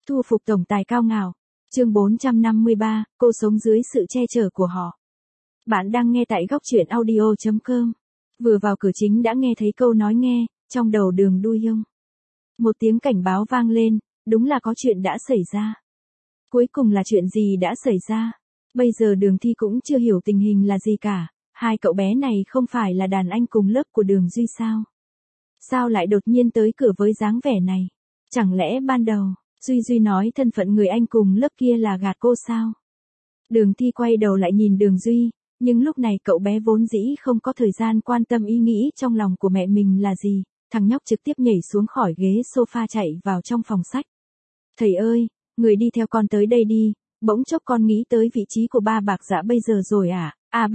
thu phục tổng tài cao ngạo. Chương 453, cô sống dưới sự che chở của họ. Bạn đang nghe tại góc truyện audio.com. Vừa vào cửa chính đã nghe thấy câu nói nghe, trong đầu Đường Du Hyung. Một tiếng cảnh báo vang lên, đúng là có chuyện đã xảy ra. Cuối cùng là chuyện gì đã xảy ra? Bây giờ Đường Thi cũng chưa hiểu tình hình là gì cả, hai cậu bé này không phải là đàn anh cùng lớp của Đường Duy sao? Sao lại đột nhiên tới cửa với dáng vẻ này? Chẳng lẽ ban đầu, Duy nói thân phận người anh cùng lớp kia là gạt cô sao? Đường Thi quay đầu lại nhìn Đường Duy, nhưng lúc này cậu bé vốn dĩ không có thời gian quan tâm ý nghĩ trong lòng của mẹ mình là gì, thằng nhóc trực tiếp nhảy xuống khỏi ghế sofa chạy vào trong phòng sách. Thầy ơi, người đi theo con tới đây đi, bỗng chốc con nghĩ tới vị trí của ba bạc dạ bây giờ rồi à?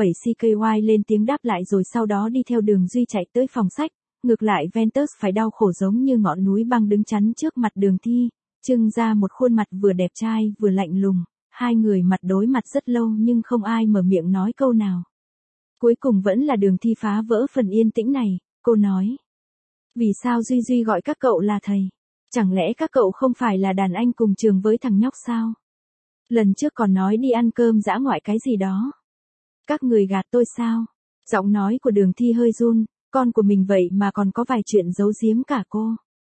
A7CKY lên tiếng đáp lại rồi sau đó đi theo Đường Duy chạy tới phòng sách. Ngược lại Ventus phải đau khổ giống như ngọn núi băng đứng chắn trước mặt Đường Thi, trưng ra một khuôn mặt vừa đẹp trai vừa lạnh lùng, hai người mặt đối mặt rất lâu nhưng không ai mở miệng nói câu nào. Cuối cùng vẫn là Đường Thi phá vỡ phần yên tĩnh này, cô nói. Vì sao Duy gọi các cậu là thầy? Chẳng lẽ các cậu không phải là đàn anh cùng trường với thằng nhóc sao? Lần trước còn nói đi ăn cơm dã ngoại cái gì đó. Các người gạt tôi sao? Giọng nói của Đường Thi hơi run. Con của mình vậy mà còn có vài chuyện giấu giếm cả cô.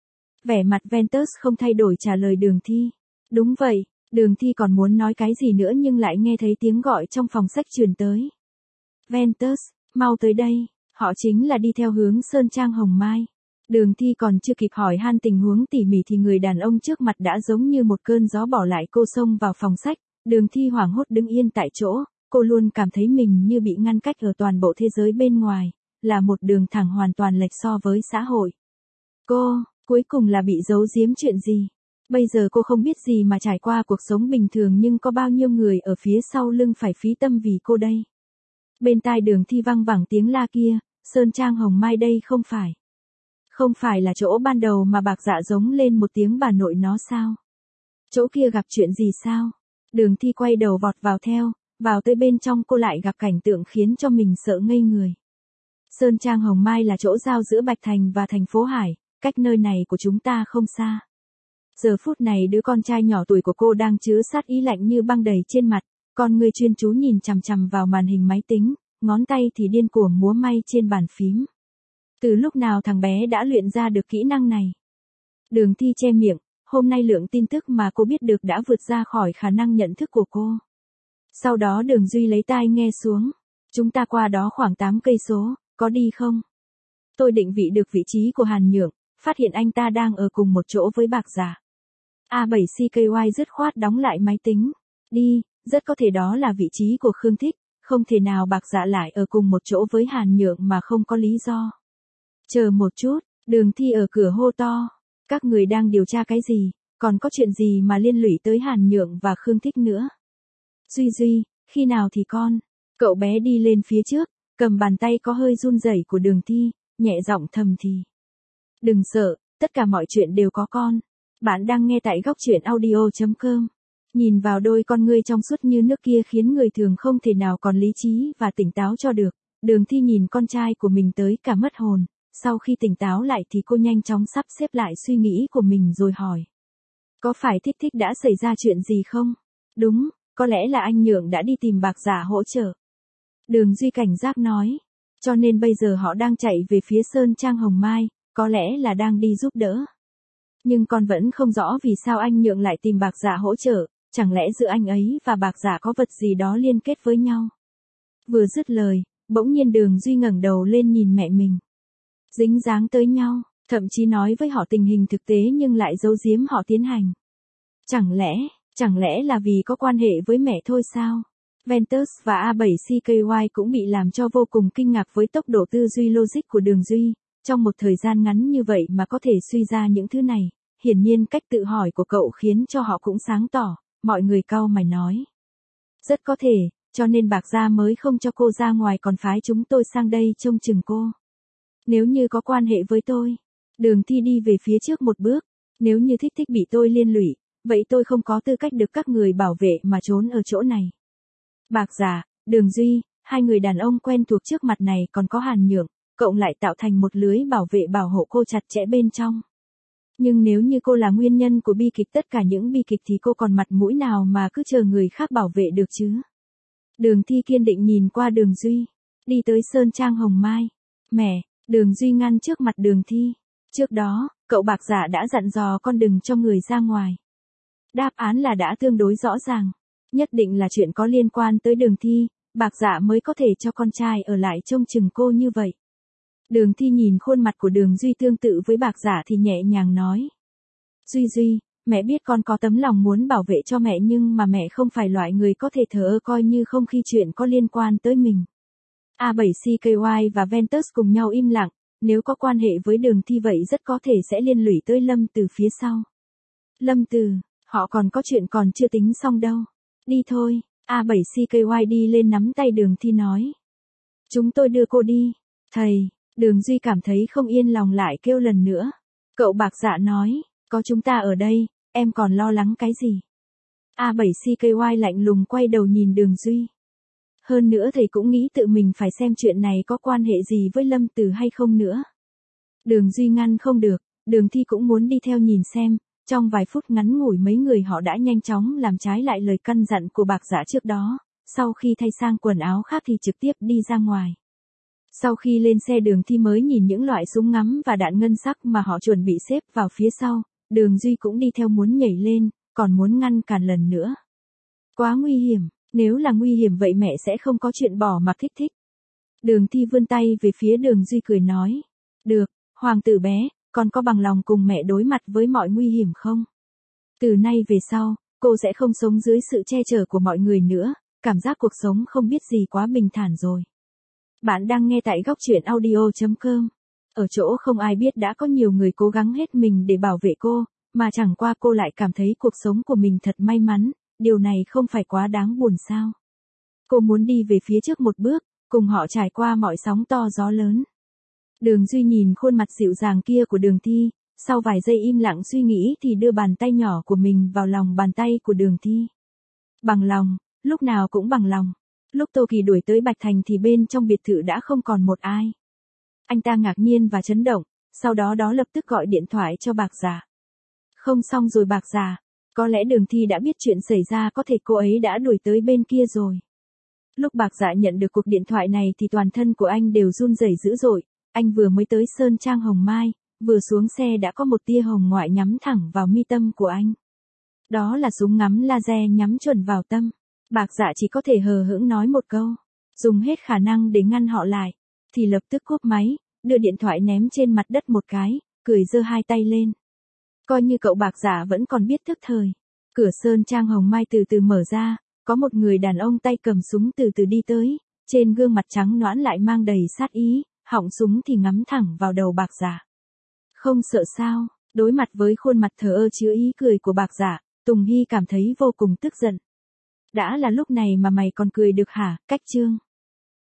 Vẻ mặt Ventus không thay đổi trả lời Đường Thi. Đúng vậy, Đường Thi còn muốn nói cái gì nữa nhưng lại nghe thấy tiếng gọi trong phòng sách truyền tới. Ventus, mau tới đây, họ chính là đi theo hướng Sơn Trang Hồng Mai. Đường Thi còn chưa kịp hỏi han tình huống tỉ mỉ thì người đàn ông trước mặt đã giống như một cơn gió bỏ lại cô xông vào phòng sách. Đường Thi hoảng hốt đứng yên tại chỗ, cô luôn cảm thấy mình như bị ngăn cách ở toàn bộ thế giới bên ngoài. Là một đường thẳng hoàn toàn lệch so với xã hội. Cô, cuối cùng là bị giấu giếm chuyện gì? Bây giờ cô không biết gì mà trải qua cuộc sống bình thường nhưng có bao nhiêu người ở phía sau lưng phải phí tâm vì cô đây. Bên tai Đường Thi văng vẳng tiếng la kia, Sơn Trang Hồng Mai đây không phải. Không phải là chỗ ban đầu mà bạc dạ giống lên một tiếng bà nội nó sao? Chỗ kia gặp chuyện gì sao? Đường Thi quay đầu vọt vào theo, vào tới bên trong cô lại gặp cảnh tượng khiến cho mình sợ ngây người. Sơn Trang Hồng Mai là chỗ giao giữa Bạch Thành và thành phố Hải, cách nơi này của chúng ta không xa. Giờ phút này đứa con trai nhỏ tuổi của cô đang chứa sát ý lạnh như băng đầy trên mặt, con người chuyên chú nhìn chằm chằm vào màn hình máy tính, ngón tay thì điên cuồng múa may trên bàn phím. Từ lúc nào thằng bé đã luyện ra được kỹ năng này? Đường Thi che miệng, hôm nay lượng tin tức mà cô biết được đã vượt ra khỏi khả năng nhận thức của cô. Sau đó Đường Duy lấy tai nghe xuống, chúng ta qua đó khoảng 8 cây số. Có đi không? Tôi định vị được vị trí của Hàn Nhượng, phát hiện anh ta đang ở cùng một chỗ với bạc giả. A7CKY dứt khoát đóng lại máy tính. Đi, rất có thể đó là vị trí của Khương Thích, không thể nào bạc giả lại ở cùng một chỗ với Hàn Nhượng mà không có lý do. Chờ một chút, Đường Thi ở cửa hô to. Các người đang điều tra cái gì, còn có chuyện gì mà liên lụy tới Hàn Nhượng và Khương Thích nữa? Duy, khi nào thì con? Cậu bé đi lên phía trước. Cầm bàn tay có hơi run rẩy của Đường Thi, nhẹ giọng thầm thì. Đừng sợ, tất cả mọi chuyện đều có con. Bạn đang nghe tại góc truyện audio.com. Nhìn vào đôi con ngươi trong suốt như nước kia khiến người thường không thể nào còn lý trí và tỉnh táo cho được. Đường Thi nhìn con trai của mình tới cả mất hồn. Sau khi tỉnh táo lại thì cô nhanh chóng sắp xếp lại suy nghĩ của mình rồi hỏi. Có phải Thích đã xảy ra chuyện gì không? Đúng, có lẽ là anh Nhượng đã đi tìm bạc giả hỗ trợ. Đường Duy cảnh giác nói, cho nên bây giờ họ đang chạy về phía Sơn Trang Hồng Mai, có lẽ là đang đi giúp đỡ. Nhưng con vẫn không rõ vì sao anh Nhượng lại tìm bạc giả hỗ trợ, chẳng lẽ giữa anh ấy và bạc giả có vật gì đó liên kết với nhau. Vừa dứt lời, bỗng nhiên Đường Duy ngẩng đầu lên nhìn mẹ mình. Dính dáng tới nhau, thậm chí nói với họ tình hình thực tế nhưng lại giấu giếm họ tiến hành. Chẳng lẽ là vì có quan hệ với mẹ thôi sao? Ventus và A7CKY cũng bị làm cho vô cùng kinh ngạc với tốc độ tư duy logic của Đường Duy, trong một thời gian ngắn như vậy mà có thể suy ra những thứ này, hiển nhiên cách tự hỏi của cậu khiến cho họ cũng sáng tỏ, mọi người cau mày nói. Rất có thể, cho nên bạc gia mới không cho cô ra ngoài còn phái chúng tôi sang đây trông chừng cô. Nếu như có quan hệ với tôi, Đường Thi đi về phía trước một bước, nếu như Thích bị tôi liên lụy, vậy tôi không có tư cách được các người bảo vệ mà trốn ở chỗ này. Bạc giả, Đường Duy, hai người đàn ông quen thuộc trước mặt này còn có Hàn Nhượng, cộng lại tạo thành một lưới bảo vệ bảo hộ cô chặt chẽ bên trong. Nhưng nếu như cô là nguyên nhân của bi kịch tất cả những bi kịch thì cô còn mặt mũi nào mà cứ chờ người khác bảo vệ được chứ? Đường Thi kiên định nhìn qua Đường Duy. Đi tới Sơn Trang Hồng Mai. Mẹ, Đường Duy ngăn trước mặt Đường Thi. Trước đó, cậu Bạc Dạ đã dặn dò con đừng cho người ra ngoài. Đáp án là đã tương đối rõ ràng. Nhất định là chuyện có liên quan tới Đường Thi, Bạc Dạ mới có thể cho con trai ở lại trông chừng cô như vậy. Đường Thi nhìn khuôn mặt của Đường Duy tương tự với Bạc Dạ thì nhẹ nhàng nói. Duy, mẹ biết con có tấm lòng muốn bảo vệ cho mẹ nhưng mà mẹ không phải loại người có thể thờ ơ coi như không khi chuyện có liên quan tới mình. A7CKY và Ventus cùng nhau im lặng, nếu có quan hệ với Đường Thi vậy rất có thể sẽ liên lụy tới Lâm Từ phía sau. Lâm Từ, họ còn có chuyện còn chưa tính xong đâu. Đi thôi, A7CKY đi lên nắm tay Đường Thi nói. Chúng tôi đưa cô đi. Thầy, Đường Duy cảm thấy không yên lòng lại kêu lần nữa. Cậu Bạc Dạ nói, có chúng ta ở đây, em còn lo lắng cái gì? A7CKY lạnh lùng quay đầu nhìn Đường Duy. Hơn nữa thầy cũng nghĩ tự mình phải xem chuyện này có quan hệ gì với Lâm Từ hay không nữa. Đường Duy ngăn không được, Đường Thi cũng muốn đi theo nhìn xem, trong vài phút ngắn ngủi mấy người họ đã nhanh chóng làm trái lại lời căn dặn của Bạc Dạ trước đó, sau khi thay sang quần áo khác thì trực tiếp đi ra ngoài. Sau khi lên xe Đường Thi mới nhìn những loại súng ngắm và đạn ngân sắc mà họ chuẩn bị xếp vào phía sau, Đường Duy cũng đi theo muốn nhảy lên, còn muốn ngăn cản lần nữa. Quá nguy hiểm, nếu là nguy hiểm vậy mẹ sẽ không có chuyện bỏ mặc thích. Đường Thi vươn tay về phía Đường Duy cười nói. Được, hoàng tử bé, con có bằng lòng cùng mẹ đối mặt với mọi nguy hiểm không? Từ nay về sau, cô sẽ không sống dưới sự che chở của mọi người nữa, cảm giác cuộc sống không biết gì quá bình thản rồi. Bạn đang nghe tại góc truyện audio.com. Ở chỗ không ai biết đã có nhiều người cố gắng hết mình để bảo vệ cô, mà chẳng qua cô lại cảm thấy cuộc sống của mình thật may mắn, điều này không phải quá đáng buồn sao. Cô muốn đi về phía trước một bước, cùng họ trải qua mọi sóng to gió lớn. Đường Duy nhìn khuôn mặt dịu dàng kia của Đường Thi, sau vài giây im lặng suy nghĩ thì đưa bàn tay nhỏ của mình vào lòng bàn tay của Đường Thi. Bằng lòng, lúc nào cũng bằng lòng. Lúc Tô Kỳ đuổi tới Bạch Thành thì bên trong biệt thự đã không còn một ai. Anh ta ngạc nhiên và chấn động, sau đó lập tức gọi điện thoại cho Bạc Dạ. Không xong rồi Bạc Dạ, có lẽ Đường Thi đã biết chuyện xảy ra, có thể cô ấy đã đuổi tới bên kia rồi. Lúc Bạc Dạ nhận được cuộc điện thoại này thì toàn thân của anh đều run rẩy dữ dội, anh vừa mới tới Sơn Trang Hồng Mai, vừa xuống xe đã có một tia hồng ngoại nhắm thẳng vào mi tâm của anh. Đó là súng ngắm laser nhắm chuẩn vào tâm. Bạc Dạ chỉ có thể hờ hững nói một câu, dùng hết khả năng để ngăn họ lại, thì lập tức cúp máy, đưa điện thoại ném trên mặt đất một cái, cười giơ hai tay lên. Coi như cậu Bạc Dạ vẫn còn biết thức thời. Cửa Sơn Trang Hồng Mai từ từ mở ra, có một người đàn ông tay cầm súng từ từ đi tới, trên gương mặt trắng nõn lại mang đầy sát ý, họng súng thì ngắm thẳng vào đầu Bạc Dạ. Không sợ sao? Đối mặt với khuôn mặt thờ ơ chứa ý cười của Bạc Dạ, Tùng Hy cảm thấy vô cùng tức giận. Đã là lúc này mà mày còn cười được hả, Cách Trương?